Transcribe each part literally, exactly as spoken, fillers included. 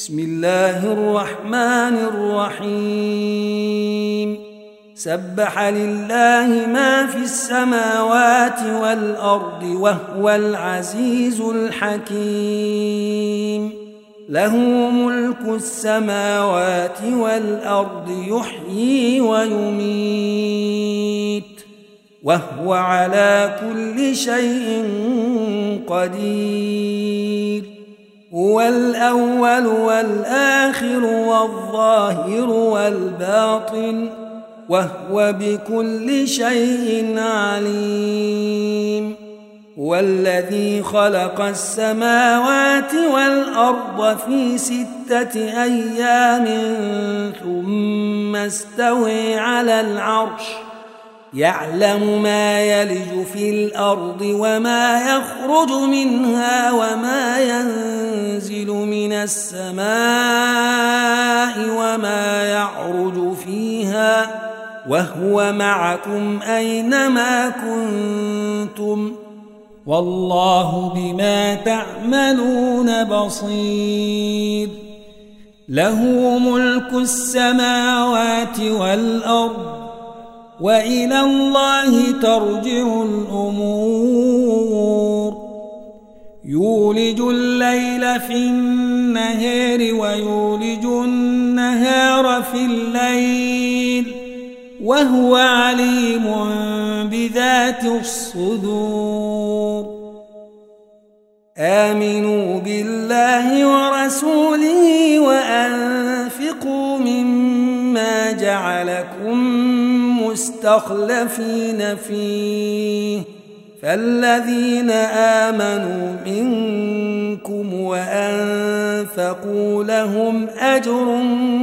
بسم الله الرحمن الرحيم سبح لله ما في السماوات والأرض وهو العزيز الحكيم له ملك السماوات والأرض يحيي ويميت وهو على كل شيء قدير هو الأول والآخر والظاهر والباطن وهو بكل شيء عليم هو الذي خلق السماوات والأرض في ستة أيام ثم استوى على العرش يعلم ما يلج في الأرض وما يخرج منها وما ينزل من السماء وما يعرج فيها وهو معكم أينما كنتم والله بما تعملون بصير له ملك السماوات والأرض وإلى الله ترجع الأمور يولج الليل في النهار ويولج النهار في الليل وهو عليم بذات الصدور آمنوا بالله ورسوله وأنفقوا مما جعلكم مستخلفين فيه فالذين آمنوا منكم وأنفقوا لهم أجر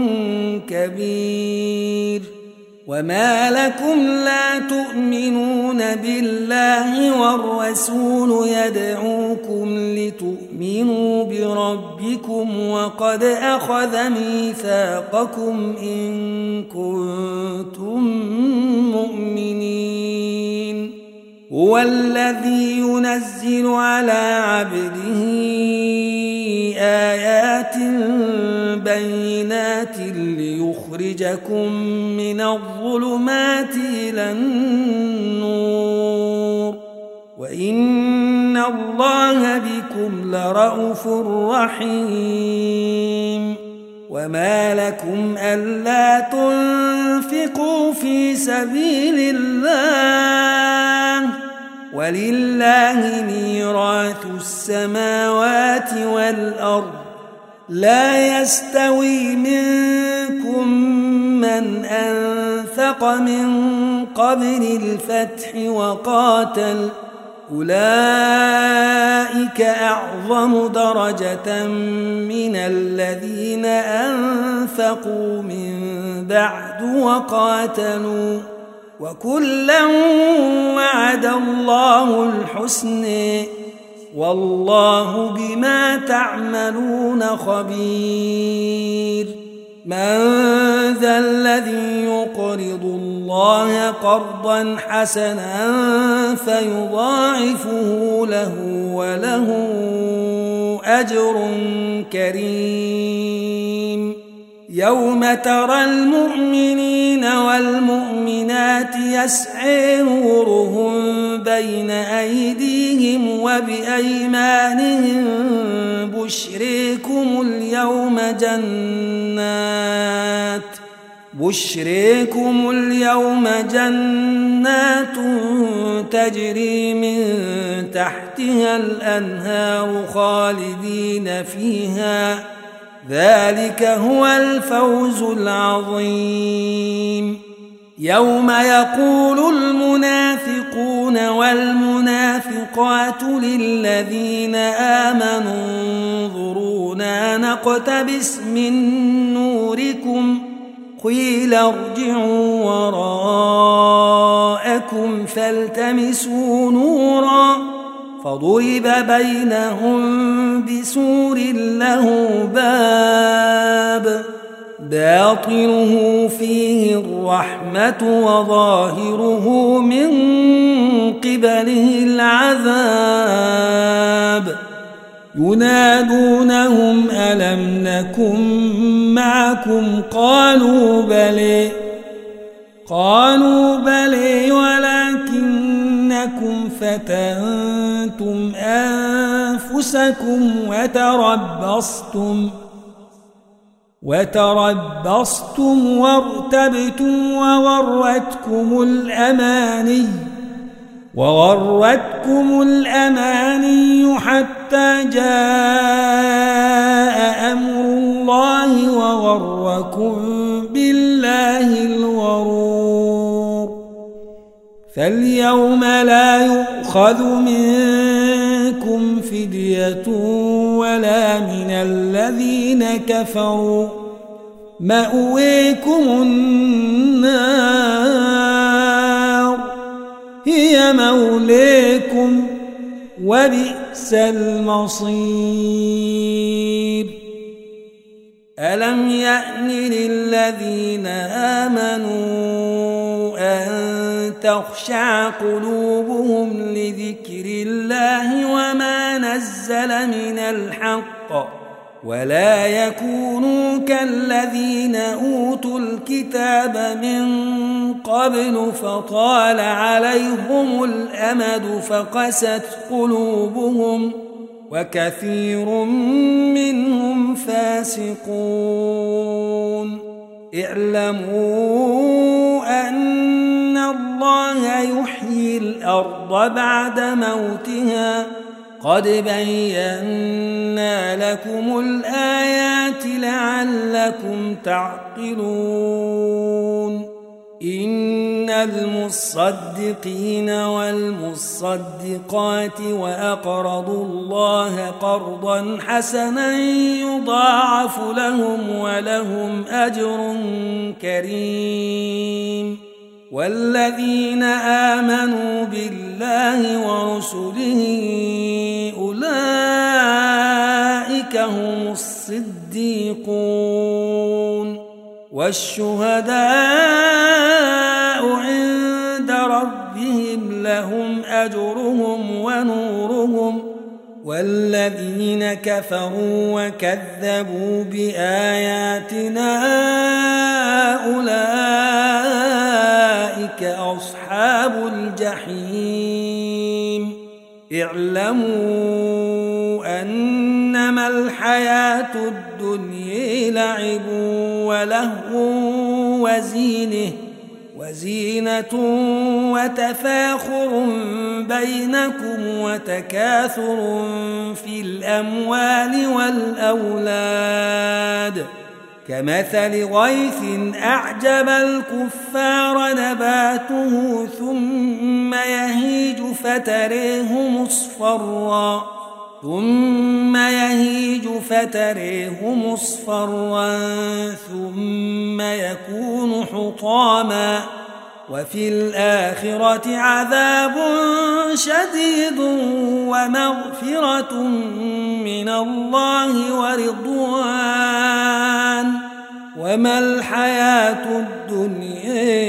كبير وما لكم لا تؤمنون بالله والرسول يدعوكم لتؤمنوا بربكم وقد أخذ ميثاقكم إن كنتم مؤمنين هو الذي ينزل على عبده آيات بينات ليخرجكم من الظلمات إلى النور وإن الله بكم لرءوف رحيم وما لكم ألا تنفقوا في سبيل الله ولله ميراث السماوات والأرض لا يستوي منكم من أنفق من قبل الفتح وقاتل أولئك أعظم درجة من الذين أنفقوا من بعد وقاتلوا وكلا وعد الله الحسنى والله بما تعملون خبير من ذا الذي يقرض الله قرضا حسنا فيضاعفه له وله أجر كريم يوم ترى المؤمنين والمؤمنات يسعى نورهم بين أيديهم وبأيمانهم بشريكم اليوم جنات بشريكم اليوم جنات تجري من تحتها الأنهار خالدين فيها ذلك هو الفوز العظيم يوم يقول المنافقون والمنافقات للذين آمنوا انظرونا نقتبس من نوركم قيل ارجعوا وراءكم فالتمسوا نورا فضرب بينهم بسور له باب باطنه فيه الرحمة وظاهره من قبله العذاب ينادونهم ألم نكن معكم قالوا بلى قالوا بلى ولكنكم فتنتم أنفسكم وتربصتم وتربصتم وارتبتم وغرتكم الأماني وغرتكم الأماني حتى جاء أمر الله وغركم بالله الغرور فاليوم لا يؤخذ منكم فدية ولا من الذين كفروا مأويكم النار هي موليكم وبئس المصير ألم يأن للذين آمنوا أن تخشع قلوبهم لذكر الله وما نزل من الحق ولا يكونوا كالذين أوتوا الكتاب من قبل فطال عليهم الأمد فقست قلوبهم وكثير منهم فاسقون اعلموا أن الله يحيي الأرض بعد موتها قد بينا لكم الآيات لعلكم تعقلون إن المصدقين والمصدقات وأقرضوا الله قرضا حسنا يضاعف لهم ولهم أجر كريم والذين آمنوا بالله ورسله أولئك هم الصديقون والشهداء عند ربهم لهم أجرهم ونورهم والذين كفروا وكذبوا بآياتنا أولئك أصحاب الجحيم اعلموا أنما الحياة الدنيا لعب ولهو وزينه وزينة وتفاخر بينكم وتكاثر في الأموال والأولاد كمثل غيث أعجب الكفار نباته ثم يهيج فتريه مصفرا ثم يهيج فتريه مصفرا ثم يكون حطاما وفي الآخرة عذاب شديد ومغفرة من الله ورضوان وما الحياة الدنيا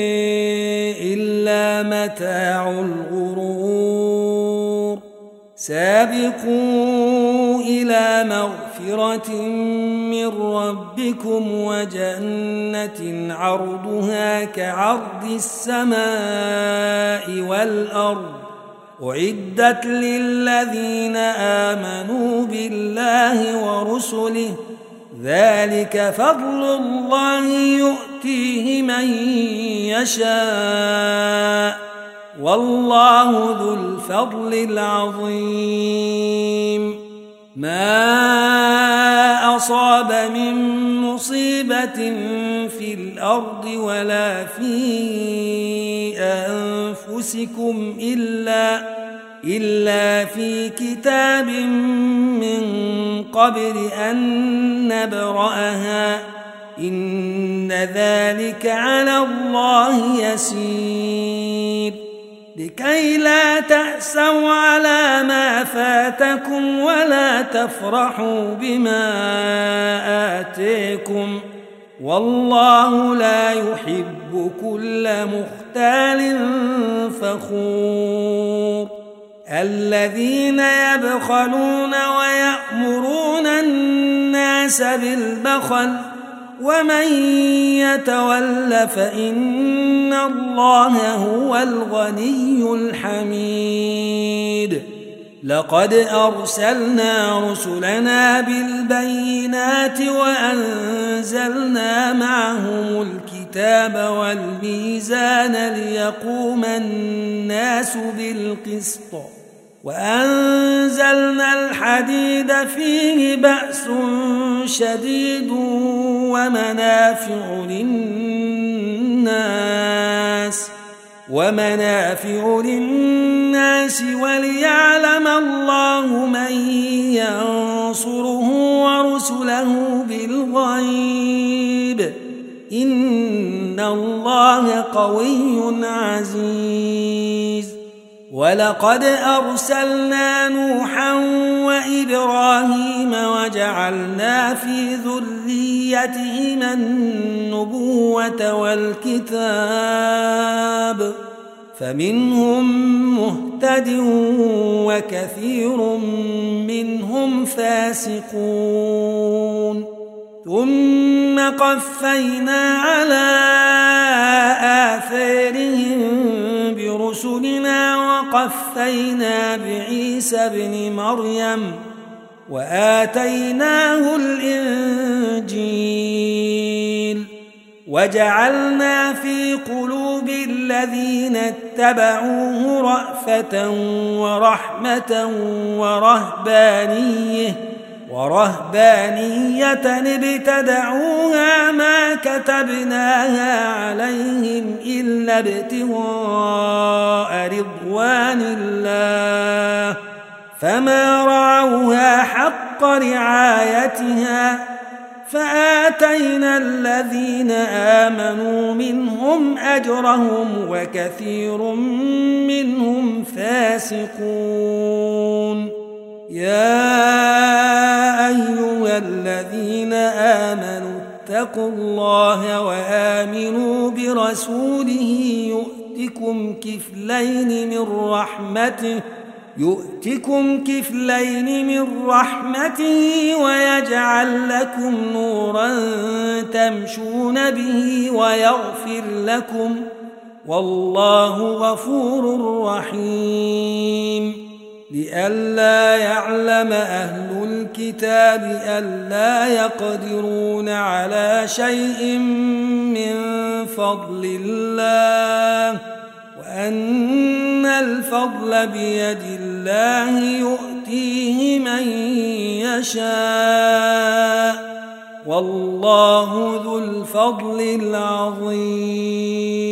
إلا متاع الغرور سابقوا إلى مغفرة من ربكم وجنة عرضها كعرض السماء والأرض أعدت للذين آمنوا بالله ورسله ذلك فضل الله يؤتيه من يشاء والله ذو الفضل العظيم ما أصاب من مصيبة في الأرض ولا في أنفسكم إلا إلا في كتاب من قبل أن نبرأها إن ذلك على الله يسير لكي لا تأسوا على ما فاتكم ولا تفرحوا بما آتيكم والله لا يحب كل مختال فخور الذين يبخلون ويأمرون الناس بالبخل ومن يتول فإن الله هو الغني الحميد لقد أرسلنا رسلنا بالبينات وأنزلنا معهم الكتاب والميزان ليقوم الناس بالقسط وأنزلنا الحديد فيه بأس شديد ومنافع للناس ومنافع للناس وليعلم الله من ينصره ورسله بالغيب إن الله قوي عزيز ولقد أرسلنا نوحا وإبراهيم وجعلنا في ذريتهما النبوة والكتاب فمنهم مهتد وكثير منهم فاسقون ثم قفينا على آثارهم برسلنا وقفينا بعيسى ابن مريم وآتيناه الإنجيل وجعلنا في قلوب الذين اتبعوه رأفة ورحمة ورهبانية ورهبانية ابتدعوها ما كتبناها عليهم إلا ابتغاء رضوان الله فما رعوها حق رعايتها فآتينا الذين آمنوا منهم أجرهم وكثير منهم فاسقون يا أيها الذين آمنوا اتقوا الله وآمنوا برسوله يؤتكم كفلين من رحمته يؤتكم كفلين من رحمته ويجعل لكم نورا تمشون به ويغفر لكم والله غفور رحيم لئلا يعلم أهل الكتاب ألا يقدرون على شيء من فضل الله وأن الفضل بيد الله يؤتيه من يشاء والله ذو الفضل العظيم